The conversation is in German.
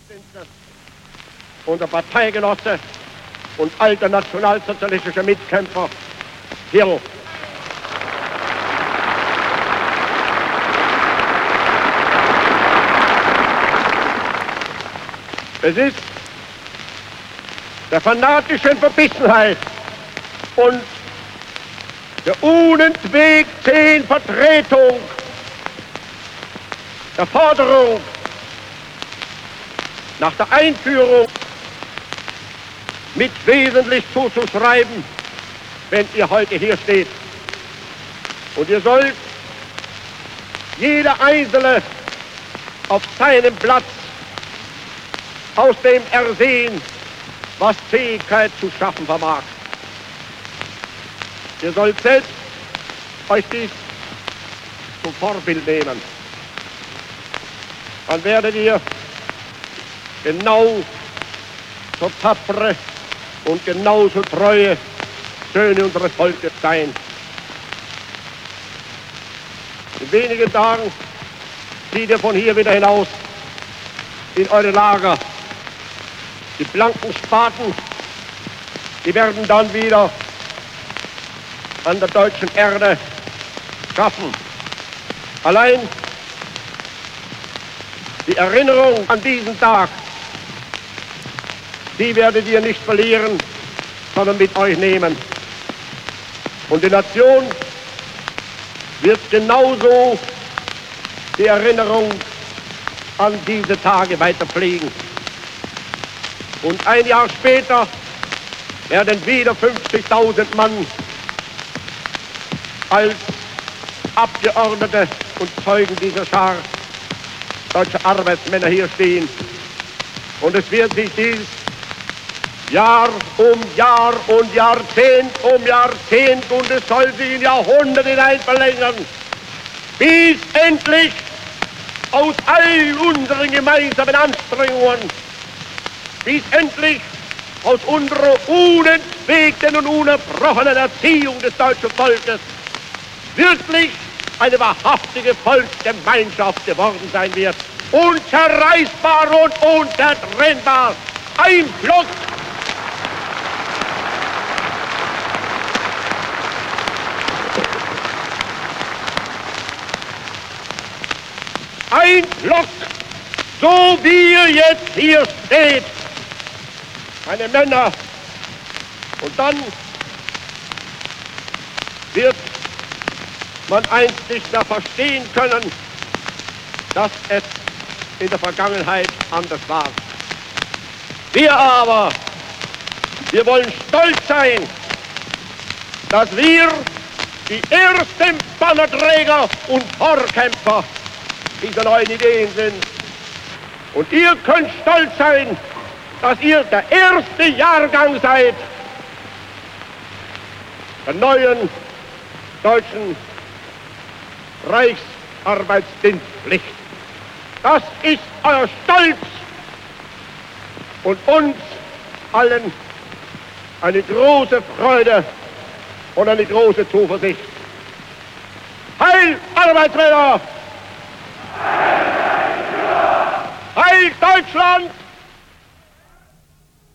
unser Parteigenosse und alter nationalsozialistischer Mitkämpfer Hill. Es ist der fanatischen Verbissenheit und der unentwegten Vertretung der Forderung nach der Einführung mit wesentlich zuzuschreiben, wenn ihr heute hier steht. Und ihr sollt jeder Einzelne auf seinem Platz aus dem ersehen, was Fähigkeit zu schaffen vermag. Ihr sollt selbst euch dies zum Vorbild nehmen. Dann werdet ihr genau so tapfere und genauso treue Söhne unseres Volkes sein. In wenigen Tagen zieht ihr von hier wieder hinaus in eure Lager. Die blanken Spaten, die werden dann wieder an der deutschen Erde schaffen. Allein die Erinnerung an diesen Tag, die werdet ihr nicht verlieren, sondern mit euch nehmen. Und die Nation wird genauso die Erinnerung an diese Tage weiter pflegen. Und ein Jahr später werden wieder 50.000 Mann als Abgeordnete und Zeugen dieser Schar deutscher Arbeitsmänner hier stehen. Und es wird sich dies Jahr um Jahr und Jahrzehnt um Jahrzehnt und es soll sich in Jahrhunderte hinein verlängern, bis endlich aus all unseren gemeinsamen Anstrengungen, bis endlich aus unserer unentwegten und unerbrochenen Erziehung des deutschen Volkes wirklich eine wahrhaftige Volksgemeinschaft geworden sein wird. Unzerreißbar und unzertrennbar. Ein Block. Ein Block, so wie ihr jetzt hier steht. Meine Männer. Und dann wird man einst nicht mehr verstehen können, dass es in der Vergangenheit anders war. Wir aber, wir wollen stolz sein, dass wir die ersten Bannerträger und Vorkämpfer dieser neuen Ideen sind. Und ihr könnt stolz sein, dass ihr der erste Jahrgang seid der neuen deutschen Reichsarbeitsdienstpflicht. Das ist euer Stolz und uns allen eine große Freude und eine große Zuversicht. Heil Arbeitsmänner! Heil Deutschland!